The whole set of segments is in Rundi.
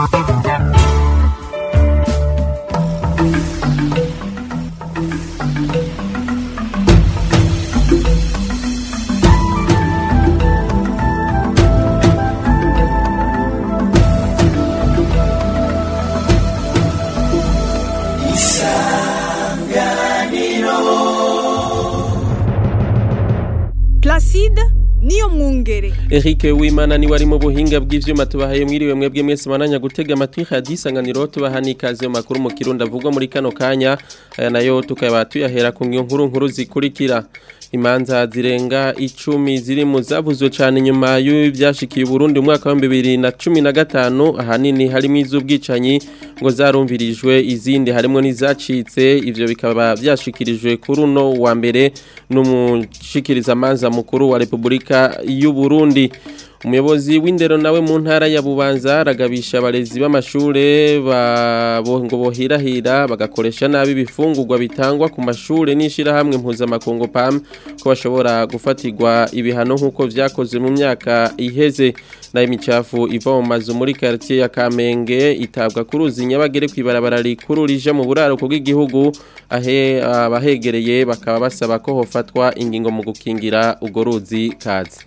niyo mwungere Eric Wimana ni wari mu buhinga bw'ivyuma tubahaye mwiriwe mwebwe mwese mananya gutega amatwi hadisanganiro tubahani kaze makuru mu Kirundo avugwa muri kano kanya aya nayo tukaba tuyahera ku nkuru zikurikira imanza zirenga 10 ziri mu zavuzwe cyane nyuma y'byashikiye Burundi mu mwaka wa 2015 ahanini harimo iz'ubwicanyi ngo zarumvirijwe izindi harimo n'izacitse ivyo bikaba byashikirijwe kuri uno wa mbere n'umushikiriza manza mukuru wa Republika y'u Burundi umuyobozi w'indero nawe mu ntara ya Bubanza aragabisha abarezi b'amashure ngo bohirahira bagakoresha nabi bifungurwa bitangwa ku mashure n'ishira hamwe mpuzamakungu PAM ko bashobora gufatirwa ibihano nk'uko vyakoze mu myaka iheze na imicafu iva mu mazu muri quartier ya Kamenge itabwa kuruzi nyabagere kwibarabara rikuru rije mu buraro bw'igihugu abahegereye bakaba basaba ko hofatwa ingingo mu gukingira ugo ruzi kazi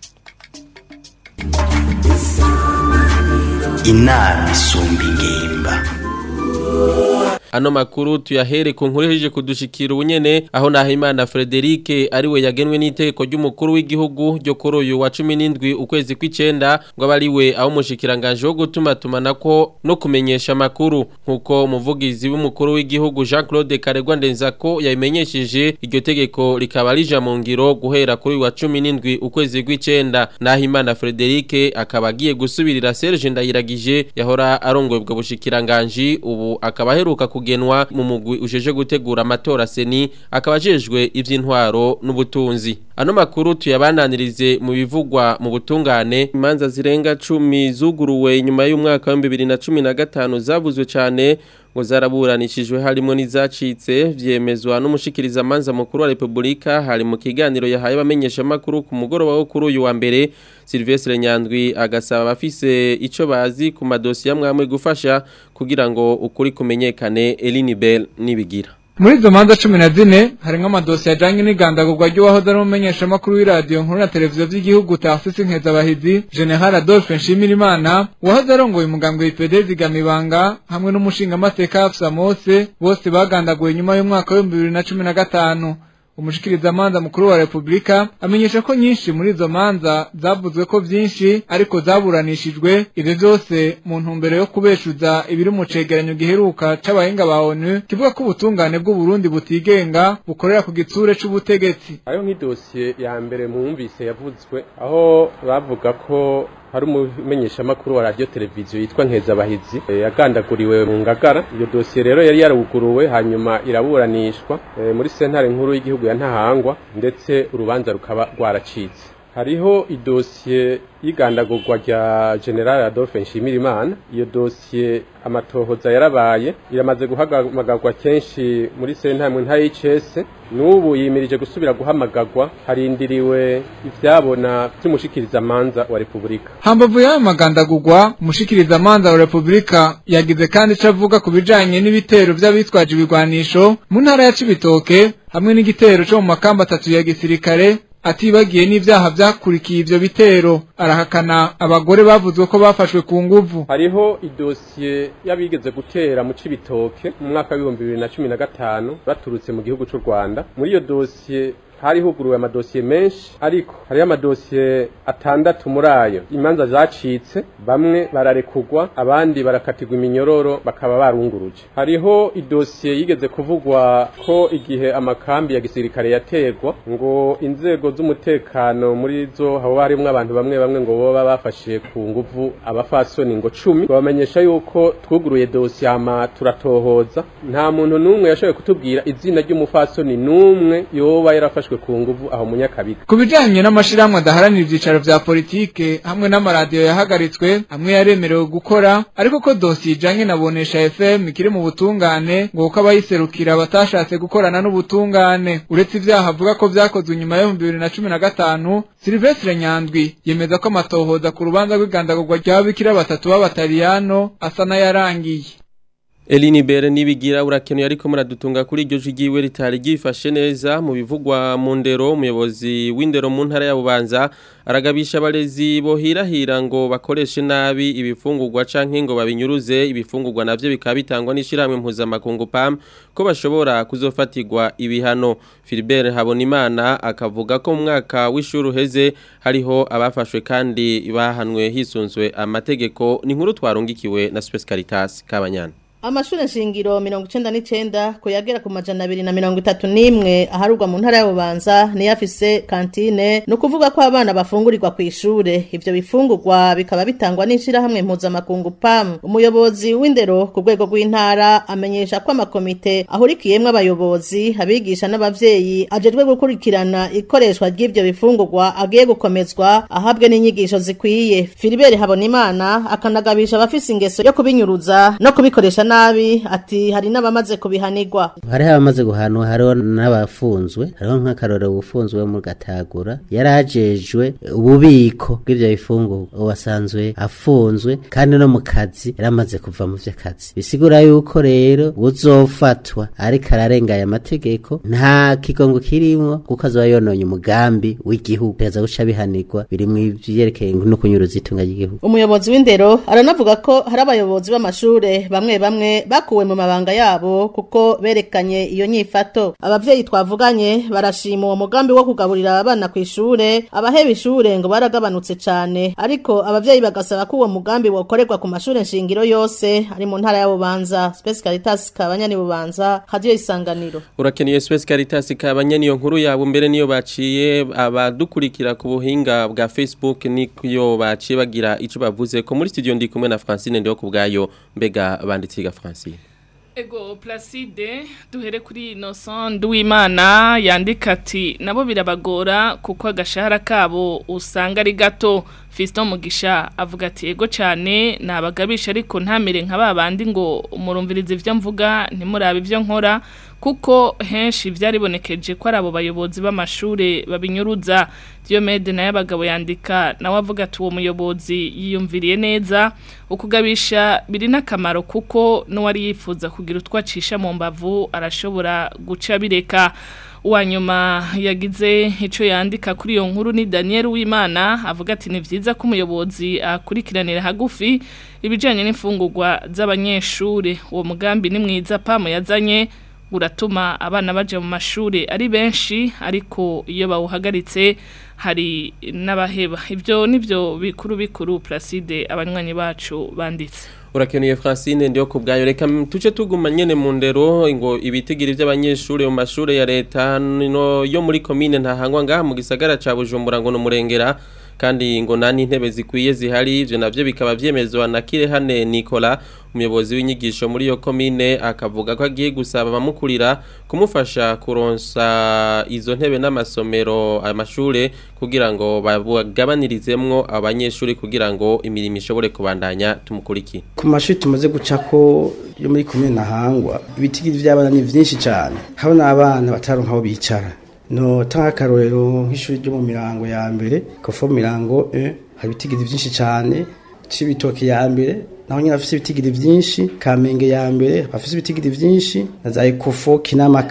inama isumba ingimba. Ano makuru tuyahere ku nkuru hije kudushikira ubunyene aho Nahimana Frederic ariwe yagenwe n'iteko ry'umukuru w'igihugu ryo kuri uyu wa 17 ukwezi kw'icenda ngo abariwe aho mushikiranganje wo gutumatumanako no kumenyesha makuru nkuko umuvugizi w'umukuru w'igihugu Jean-Claude Karegwa Ndenzako yabimenyesheje iryo tegeko rikaba rija mu ngiro guhera kuri uyu wa 17 ukwezi kw'icenda Nahimana Frederic akaba agiye gusubirira Serge Ndayiragije yahora arongoye bwo bushikiranganje ubu akaba heruka kugenwa mu mugwi ujeje gutegura amatora seni akabajejwe ivy'intwaro n'ubutunzi ano makuru tuyabananirize mu bivugwa mu butungane imanza zirenga 10 zuguruwe nyuma y'umwaka wa 2015 zavuzwe cyane ngo zaraburanishijwe harimo n'izacitse vyemezwa n'umushikiriza manza mukuru wa Republika hari mu kiganiro yahaye bamenyesha makuru ku mugoroba wo kuri uyu wa mbere Sylvestre Nyandwi agasaba bafise ico bazi ku madosiye amwe gufasha kugira ngo ukuri kumenyekane Eline Bell nibigira muri izo manza 14 harimo amadosiye ajanye n'igandagurwa ry'uwahoze ari umumenyesha makuru w'iradio nkuru na televiziyo by'igihugu Tarcisse Nkezabahizi General Adolphe Nshimirimana wahoze arongoye umugambwe w'IPD zigamibanga hamwe n'umushinga amateka Afsa Mose bose bagandaguye nyuma y'umwaka wa 2015 umushikiriza manza mukuru wa Republika amenyesha ko nyinshi muri izo manza zavuzwe ko byinshi ariko zaburanishijwe ivyo byose mu ntumbero yo kubeshuza ibiri mu cegeranyo giheruka c'abahinga ba ONU kivuga ko ubutungane bw'u Burundi butigenga bukorera ku gitsure c'ubutegetsi ayo nk'idosiye ya mbere mwumvise yavuzwe aho bavuga ko hari umumenyesha makuru wa radio televiziyo yitwa Nkezabahizi yagandaguriwe mu Ngagara iyo dosiye rero yari yaruguruwe hanyuma iraburanishwa muri sentare nkuru y'igihugu ya Ntahangwa ndetse urubanza rukaba rwaracitse hariho idosiye y'igandagurwa rya General Adolphe Nshimirimana iyo dosiye amatohoza yarabaye iramaze guhamagarwa kenshi muri sentare nta y'ICS n'ubu yimirije gusubira guhamagarwa harindiriwe ivyabona by'umushikiriza manza wa Republika hambavu y'ayo magandagurwa umushikiriza manza wa Republika yagize kandi cavuga ku bijanye n'ibitero by'abitwaje ibigwanisho mu ntara ya Cibitoke hamwe n'igitero cyo mu makamba 3 ya gisirikare atibagiye n'ivyaha vyakurikiye ivyo bitero arahakana abagore bavuzwe ko bafashwe ku nguvu hariho idosiye yabigeze gutera mu Cibitoke mu mwaka wa 2015 baturutse mu gihugu cy'u Rwanda muri iyo dosiye hari huguruwe amadosiye menshi ariko hari amadosiye 6 muri ayo imanza zacitse bamwe bararekugwa abandi barakatirwa iminyororo bakaba barunguruje hariho idosiye yigeze kuvugwa ko igihe amakambi ya gisirikare yategwa ngo inzego z'umutekano muri zo haba harimo abantu bamwe ngo boba bafashe ku nguvu abafasoni ngo 10 bamenyesha yuko twuguruye dosiye ama turatohoza nta muntu numwe yashoboye kutubwira izina ry'umufasoni numwe yoba yarafashe bafashwe ku nguvu aho munyakabiga. Ku bijanye n'amashirahamwe adaharanira ivyicaro vya politike hamwe n'amaradiyo yahagaritswe amwe yaremerewe gukora ariko ko dosiye ijanye na Bonesha FM ikiri mu butungane ngo uko abayiserukira batashatse gukorana n'ubutungane. Uretse ivyaha avuga ko vyakozwe nyuma ya 2015, Silvestre Nyandwi yemeza ko amatohoza ku rubanza rw'igandagurwa ry'ababikira batatu b'abataliyano asa n'ayarangiye. Elini Bere nibigira urakenuye ariko muradutunga kuri iryo jigiwe ritari gifashe neza mu bivugwa mu ndero. Umuyobozi w'indero mu ntara ya Bubanza aragabisha abarezi bohirahira ngo bakoreshe nabi ibifungurwa canke ngo babinyuruze ibifungurwa navyo bikaba bitangwa n'ishiramwe mpuzamakungu PAM ko bashobora kuzofatirwa ibihano. Philibert Habonimana akavuga ko mu mwaka w'ishuri uheze hariho abafashwe kandi bahanwe hisunzwe amategeko. Ni nkuru twarungikiwe na Space Caritas Kabanyana. Amashure shingiro 99 ko yagera ku majana 231 aharugwa mu ntara ya Bubanza ni yafise kantine no kuvuga ko abana bafungurirwa ku ishure. Ivyo bifungurwa bikaba bitangwa n'inshira hamwe mpuzamakungu PAM. Umuyobozi w'indero ku rwego rw'intara amenyesha ko amakomite ahurikiyemwe abayobozi abigisha n'abavyeyi ajejwe gukurikirana ikoreshwa ry'ivyo bifungurwa agiye gukomezwa ahabwe n'inyigisho zikwiye. Philibert Habonimana akanagabisha abafise ingeso yo kubinyuruza no kubikoresha nabi ati hari n'abamaze kubihanirwa. Hari abamaze guhanwa, hariho n'abafunzwe, hariho nk'akarorero ufunzwe mu Gatagura yarajejwe ububiko bw'ivyo bifungurwa wasanzwe afunzwe kandi no mu kazi yaramaze kuva mu vy'akazi. Bisigura yuko rero uzofatwa ariko ararengaya amategeko nta kigongo kirimwo kuko azoba yononye umugambi w'igihugu yaza guca bihanirwa biri mu ivyerekeye no kunyuruza itunga ry'igihugu. Umuyobozi w'indero aranavuga ko hari abayobozi b'amashure bamwe bakuwe mu mabanga yabo kuko berekanye iyo nyifato. Abavyeyi twavuganye barashima uwo mugambi wo kugaburira abana ku ishure, abaheba ishure ngo baragabanutse cyane, ariko abavyeyi bagasaba ko uwo mugambi wokorerwa ku mashure nshingiro yose ari mu ntara ya Bubanza. Space Caritas Kabanyani Bubanza, Radio Isanganiro. Urakeniye Space Caritas Kabanyani, iyo nkuru yabo mbere niyo baciye abadukurikira ku buhinga bwa Facebook niyo baciye bagira ico bavuze ko muri studio ndi kumwe na Francine ndiho kubgayo mbega banditse Francine. Ego Placide duhere kuri Innocent Nduwimana yandika ati nabo birabagora kuko agashahara kabo usanga ari gato. Fiston Mugisha avuga ati ego cyane nabagabisha ariko ntamere nka babandi ngo umurumvirize ivyo mvuga ntimurabe ivyo nkora kuko henshi byaribonekeje ko arabo bayobozi b'amashure babinyuruza. Diomede na y'abagabo yandika nawe avuga ati uwo muyobozi yiyumviriye neza ukugabisha biri nakamaro kuko no wari yifuza kugira utwacisha mu mbavu arashobora guca bireka. Uwanyuma yagize ico yandika kuri iyo nkuru ni Daniel Wimana avuga ati ni vyiza ko umuyobozi akurikiranira hagufi ibijanye n'imfungurwa z'abanyeshure. Uwo mugambi ni mwiza PAM yazanye uratuma abana baje mu mashure ari benshi ariko iyo bawuhagaritse hari n'abaheba. Ivyo nivyo bikuru Placide abanywanyi bacu banditse. Urakeniye Francine ndiyo kubgayo reka tuce tuguma nyene mu ndero ngo ibitigiri by'abanyeshure mu mashure ya leta no yo muri commune ntahangwa ngaha mu gisagara ca Bujumbura ngo no murengera kandi ngo nani intebe zikwiye zihari. Ivyo navyo bikaba vyemezwa na Kirehane Nicola umuyobozi w'inyigisho muri yo commune akavuga ko agiye gusaba abamukurira kumufasha kuronsa izo ntebe n'amasomero amashure kugira ngo babagabanirizemwo abanyeshuri kugira ngo imirimo ishobore kubandanya. Tumukuriki ku mashuri tumaze gucako yo muri commune Ntahangwa ibitigiri vy'abana ni vyinshi cyane, habona abana bataronka aho bicara. No tanga karorero nk'ishuri ryo mu Mirango ya mbere kofo Mirango hari ibitigiri vyinshi cyane, Cibitoke ya mbere naho nyine afise ibitigiri vyinshi, Kamenge ya mbere afise ibitigiri vyinshi, na za Ekofo Kinama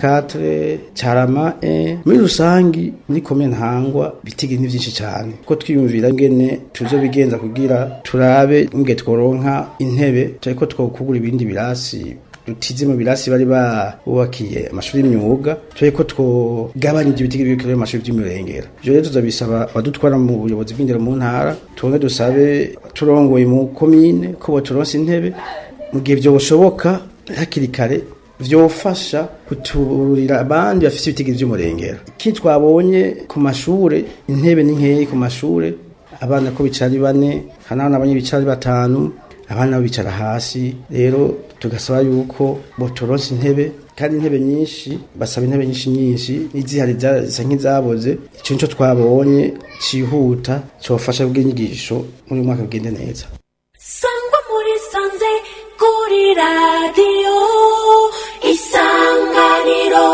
4 Carama muri rusangi muri commune Ntahangwa ibitigiri ni vyinshi cyane ko twiyumvira ngene tuzo bigenza kugira turabe nge tworonka intebe cyariko twokugura ibindi birasi dutize mu birasi bari babubakiye amashuri y'imyuga cyariko twogabanya ibitigiri bikore mu mashuri y'imurengera. Je rero tuzabisaba abadutwara mu buyobozi bw'indero mu ntara twonge dusabe turongoye mu commune ko boturonse intebe mu gihe byo bushoboka hakiri kare vyofasha kuturira abandi bafise ibitigiri by'umurengera. Iki twabonye ku mashure intebe ni nkeyi ku mashure, abana ko bicara 4 hanana abanye bicara 5 abana bicara hasi. Rero tugasaba yuko botoronse intebe kandi intebe nyinshi basaba intebe nyinshi n'izihari zisa nk'izaboze ico nico twabonye cihuta cofasha bw'inyigisho muri mwaka bigende neza. Sangwa muri sanze kuri radio Isanganiro.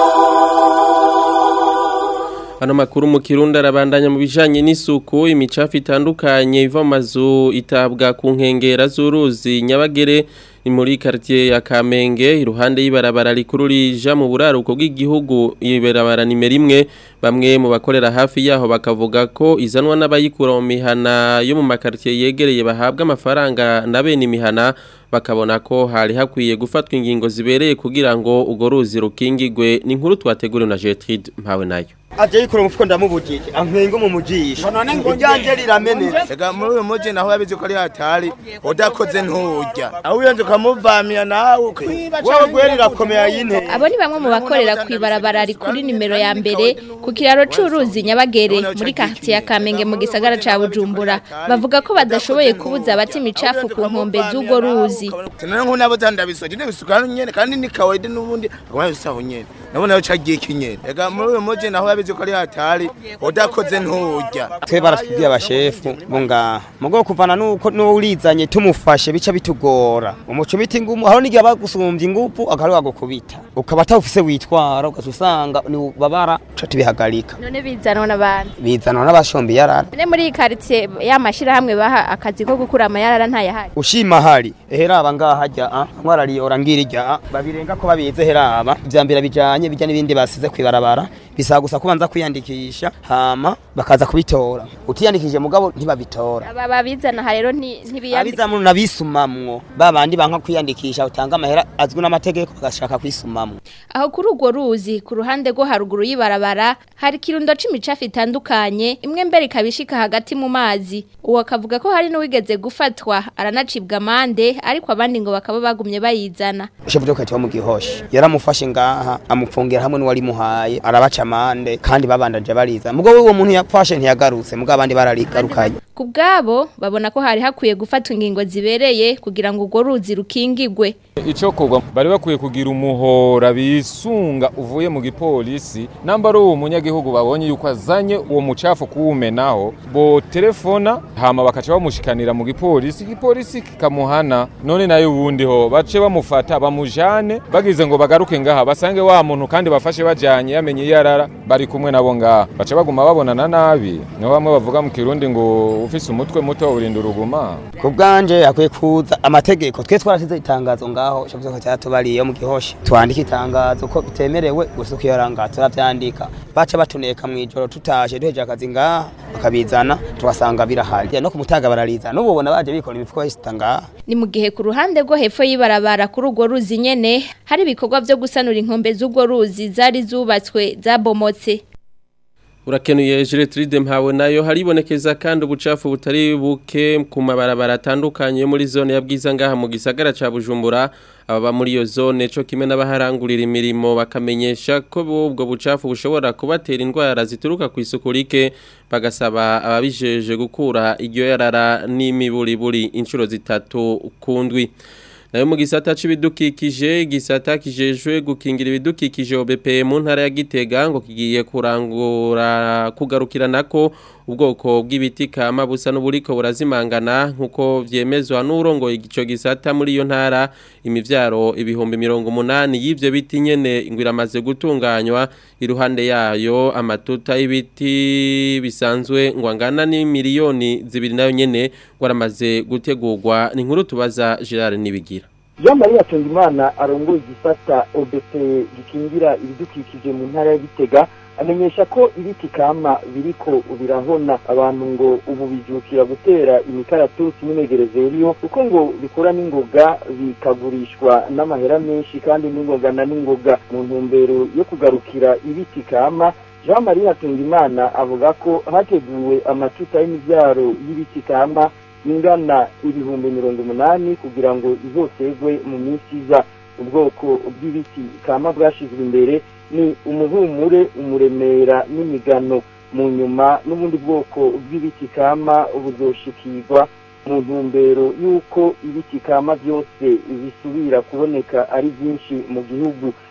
Ano makuru mu Kirundi arabandanya mu bijanye n'isuku imicafu itandukanye iva mu mazu itabwa ku nkengera z'uruzi Nyabagere ni muri quartier ya Kamenge iruhande y'ibarabara rikuru rija mu buraruko bw'igihugu ibarabara nimero 1 bamwe mu bakorera hafi yaho bakavuga ko izanwa n'abayikura mu mihana yo mu makartier yegereye bahabwa amafaranga na bene imihana bakabona ko hari hakwiye gufatwa ingingo zibereye kugira ngo ugo ruzi rukingigwe ni nkuru twateguriwe na Gertrude mpawe nayo aje yikora umufuko ndamubujije ankengo mu mujisho ijanje riramenetse ega muri uyu muji naho yabize ko ari hatari udakoze nturya aho uyenze ukamuvamira nawe wowe gwerira komera yinte abo ni bamwe mu bakorera kwibarabara rikuri nimero ya mbere ku kiraro c'uruzi Nyabagere muri quartier ya Kamenge mu gisagara ca Bujumbura bavuga ko badashoboye kubuza abati imicafu ku nkombe z'ugo ruzi tenana nko nabo zandabisoje nebisuka nyene kandi ni kawaide nubundi agomba bisaho nyene nabona yo cagiye kinyene ega muri uyu muji naho yabize ko ari hatari udakoze nturya twe baratubwiye abashefu bunga mugo kuvana nuko n'urizanye tumufashe bica bitugora umuco biti ngumu aho nigiye bagusumbye ingupu akaruga gukubita ukaba tawufise witwara ugasanga ni babara catubihagarika none bizanwa n'abandi bizanwa n'abashombi yarara ne muri quartier y'amashira hamwe baha akazi ko gukura amayarara ntayahari ushima hari heraba ngaha hajya nkwarariyora ngirija babirenga ko babize heraba ivyambira bijanye bijya n'ibindi basize kwibarabara bisaba gusa kubanza kwiyandikisha hama bakaza kubitora utiyandikije mugabo ntibabitora aba babizana ha rero ntibiyandika abizamu nabisumamwo babandi banka kwiyandikisha utanga amahera azwi n'amategeko bagashaka kwisumamwo aho kuri urwo ruzi ku ruhande rwo haruguru y'ibarabara hari kirundo c'imicafu itandukanye imwe mbere ikabishika hagati mu mazi uwo akavuga ko hari n'uwigeze gufatwa aranacibwa amande ariko abandi ngo bakaba bagumye bayizana shefu dokati wa mu Gihosha yaramufashe ngaha amupfungira hamwe n'uwari muhaye arabaca amande kandi babandanje bariza mugabo uwo muntu yapfashe ntiyagarutse mugabo abandi bararigarukanye kubgabo babona ko hari hakwiye gufatwa ingingo zibereye kugira ngo ugo ruzi rukingigwe ico kogwa bari bakwiye kugira umuhora bisunga uvuye mu gipolisi namba ari uwo munyagihugu babonye yuko azanye uwo mucafu kuwumenaho bo telefona hama bakaca bamushikanira mu gipolisi kikamuhana none nayo ubundi ho bace bamufata bamujane bagize ngo bagaruke ngaha basange wa muntu kandi bafashe bajanye yamenye yarara bari kumwe nabo ngaha bace baguma babonana nabi no bamwe bavuga mu Kirundi ngo ufise umutwe muto urinda uruguma kubganje akwiye kuza amategeko twe twarasize itangazo ngaho cyo ko cyatubariye mu Gihosha twandika itangazo ko bitemerewe gusuka yaranga turavyandika baca batuneka mwijoro tutashe duheje akazi ngaha bakabizana twasanga birahari no kumutaga barariza n'ububona baje bikora imifuko y'isitanga ni mu gihe ku ruhande rwo hepfo y'ibarabara kuri urwo ruzi nyene hari ibikorwa byo gusanura inkombe z'urwo ruzi zari zubatswe zabomotse Urakenuye Gertrude mpawe nayo haribonekeza kandi ubucafu butari buke ku mabarabara atandukanye muri zone ya Bwiza ngaha mu gisagara ca Bujumbura ababa muri iyo zone cyo kimwe n'abaharangurira imirimo bakamenyesha ko ubwo bucafu bushobora kubatera indwara zituruka ku isuku rike bagasaba ababijeje gukura iryo yarara n'imiburiburi inshuro zitatu kundwi nayo mu gisata c'ibidukikije gisata kijejwe gukingira ibidukikije OBP mu ntara ya Gitega ngo kigiye kugarukirana ko ubwoko bw'ibiti kama busa n'uburiko burazimangana nkuko vyemezwa n'urongo igico gisata muri iyo ntara imivyaro ibihumbi 180 y'ivyo biti nyene ingwiramaze gutunganywa iruhande yayo amatuta y'ibiti bisanzwe ngo angana ni miliyoni 2 nayo nyene waramaze gutegurwa ni nkuru tubaza Gerard Nibigira Jean-Marie Atungimana arongoye igisata OBP gikingira ibidukikije mu ntara ya Gitega amenyesha ko ibiti kama biriko birahona abantu ngo ubu bijukira gutera imikaratusi n'imegerezeriyo kuko ngo bikora n'ingoga bikagurishwa n'amahera menshi kandi n'ingoga na n'ingoga mu ntumbero yo kugarukira ibiti kama Jean-Marie Atungimana avuga ko hateguwe amatuta y'imivyaro y'ibiti kama ingana ibihumbi 180 kugira ngo izosegwe mu minsi iza ubwoko bw'ibiti kama bwashizwe imbere ni umuhumure umuremera n'imigano mu nyuma n'ubundi bwoko bw'ibiti kama buzoshikirwa mu ntumbero y'uko ibiti kama byose bisubira kuboneka ari byinshi mu gihugu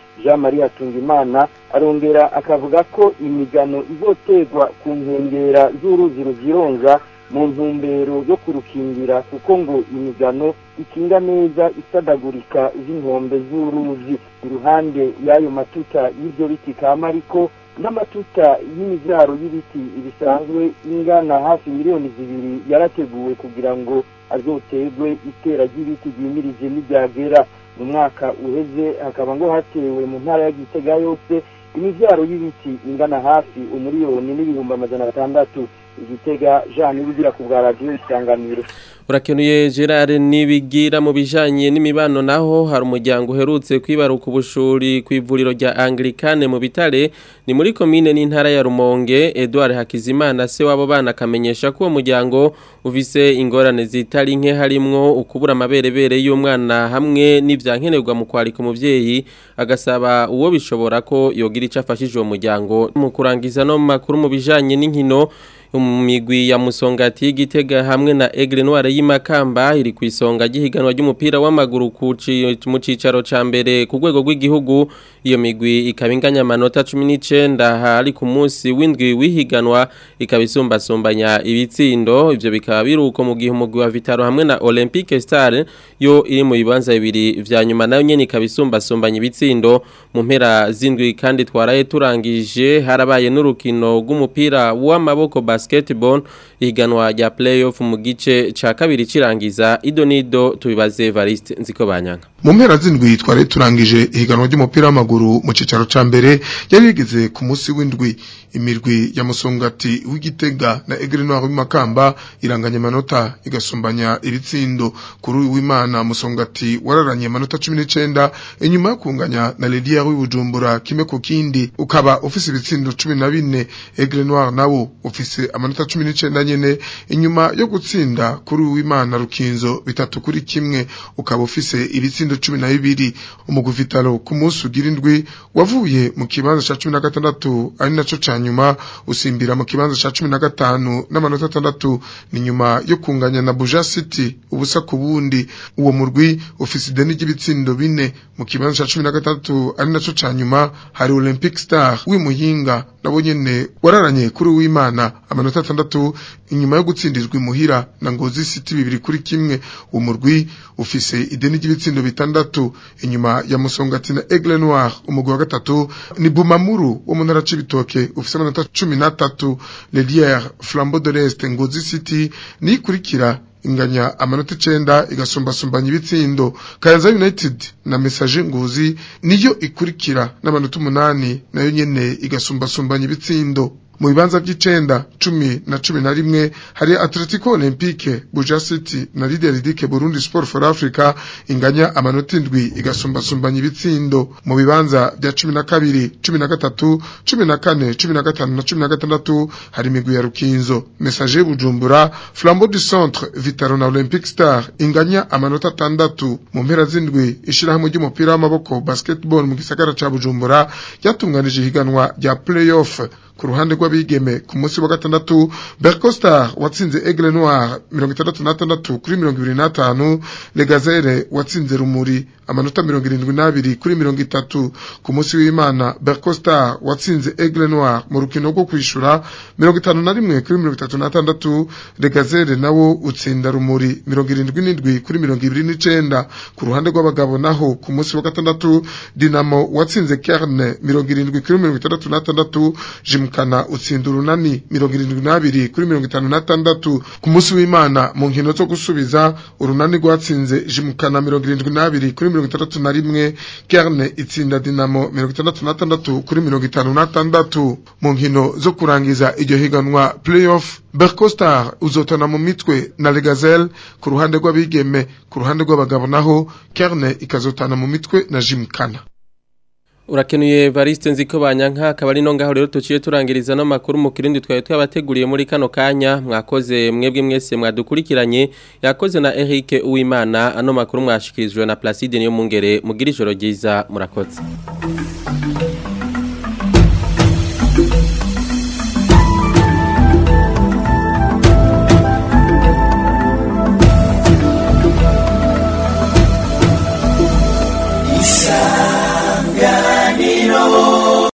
Jean Marie Hatungimana arongera akavuga ko imigano izoterwa ku nkengera z'uruzi Ruzironza mu ntumbero yo kurukingira kuko ngo imigano ikinga neza isadagurika z'inkombe z'uruzi iruhande y'ayo matuta y'ibyo biti kama ariko n'amatuta y'imivyaro y'ibiti ibisanzwe ingana hafi miliyoni 2 yarateguwe kugira ngo azoterwe itera ry'ibiti ryimirije n'ibyagera mu mwaka uheze hakaba ngo hatewe mu ntara ya Gitega yose imivyaro y'ibiti ingana hafi umiliyoni n'ibihumbi 600 Igitega Jean Nibigira ku bwa radio Isanganiro. Urakenuye Gerard Nibigira mu bijanye n'imibano naho hari umuryango uherutse kwibaruka ubushuri ku ivuriro rya Anglikane mu Bitare ni muri commune n'intara ya Rumonge. Edouard Hakizimana se wabo bana kamenyesha ko uwo muryango ufise ingorane zitari nke harimwo ukubura amaberebere y'umwana hamwe n'ivyankenerwa mu kwarika umuvyeyi agasaba uwo bishobora ko yogira ico afashije uwo muryango mu kurangiza no makuru mu bijanye n'inkino. Umigwi ya Musongati y'Igitega hamwe na Aigle Noire y'Imakamba iri ku isonga gihiganwa ry'umupira w'amaguru mu cicaro ca mbere ku rwego rw'igihugu. Iyo migwi ikabinganya amanota 19 hari ku munsi w'indwi wihiganwa ikabisumbasumbanya ibitsindo. Ivyo bikaba biruko mu gihe umugwi wa Vitaro hamwe na Olympique Star yo iri mu bibanza bibiri vya nyuma nayo nyene ikabisumbasumbanya ibitsindo. Mu mpera z'indwi kandi twaraye turangije harabaye n'urukino rw'umupira w'amaboko basketball ihiganwa rya playoff mu gice ca kabiri cirangiza. Idonido tubibaze Evariste Nzikobanyanga. Mu mpera z'indwi twaraye turangije ihiganwa ry'umupira w'amaguru mu cicaro ca mbere yari yigeze ku munsi w'indwi. Imirwi ya Musongati w'Igitega na Aigle Noire y'Imakamba iranganya amanota igasumbanya ibitsindo. Kuri w'Imana Musongati wararanye amanota 19 inyuma yo kunganya na Ledier w'Ubujumbura kime ku kindi ukaba ufise ibitsindo 14. Aigle Noire nawo ufise amanota 19 nyene inyuma yo gutsinda kuri w'Imana Rukinzo 3-1 ukaba ufise ibitsindo 12. Umugwi Vitalo ku munsi ugirindwi wavuye mu kibanza ca 16 ari naco nyuma usimbira mu kibanza ca 15 n'amanota 6 ni nyuma yo kunganya na Buja City ubusa ku bundi. Uwo murwi ofisi deni gibitsindo 4 mu kibanza ca 16 ari naco ca nyuma hari Olympic Star w'Imuyinga nabo nyene wararanye kuri w'Imana amanota 6 inyuma yo gutsindirwa imuhira na Ngozi City 2-1. Uwo murwi ufise ideni gibitsindo 6 inyuma ya Musongati na Aigle Noire. Umugwi wa gatatu ni Bumamuru wo mu ntara c'Ibitoke ufise amanota 13. Ledier Flambeau de l'Est Ngozi City ni kurikira inganya amanota 9 igasumbasumbanya ibitsindo. Kayanza United na Message Ngozi niyo ikurikira n'amanota 8 nayo nyene igasumbasumbanya ibitsindo. Mu bibanza by'icenda 10 na 11 hari Atletico Olympique Buja City na Lideridike Burundi Sport for Africa inganya amanota 7 igasumbasumbanya ibitsindo. Mu bibanza bya 12 13 14 15 na 16 hari imigwi ya Rukinzo Message Bujumbura Flambeau du Centre Vitaro na Olympic Star inganya amanota 6. Mu mpera z'indwi ishirahamwe ry'umupira w'amaboko basketball mu gisagara ca Bujumbura yatunganije higanwa rya playoff. Ku ruhande rw'abigeme ku munsi wa gatandatu Bercostar watsinze Aigle Noire 66-25. Le Gazelle watsinze Rumuri amanota 72-30. Ku munsi w'Imana Bercostar watsinze Aigle Noire mu rukino rwo kwishura 51-36. Le Gazelle nawo utsinda Rumuri 77-29. Ku ruhande rw'abagabo naho ku munsi wa gatandatu Dinamo watsinze Kerne 70-66. Jimkana utsinda Urunani 72-56. Ku munsi w'Imana mu nkino zo gusubiza Urunani rwatsinze Jimkana 72-61. Kerne itsinda Dinamo 66-56. Mu nkino zo kurangiza iryo higanwa playoff Bercostar uzotana mu mitwe na Le Gazelle ku ruhande rw'abigeme. Ku ruhande rw'abagabo naho Kerne ikazotana mu mitwe na Jimkana. Urakenuye Evariste Nzikobanyanga akaba ari no ngaho rero tuciye turangiriza no makuru mu kirindi twaye twabateguriye muri kano kanya. Mwakoze mwebwe mwese mwadukurikiranye, yakoze na Eric Uwimana. Ano makuru mwashikirijwe na Placide niyo mungere mugira ijoro ryiza murakoze.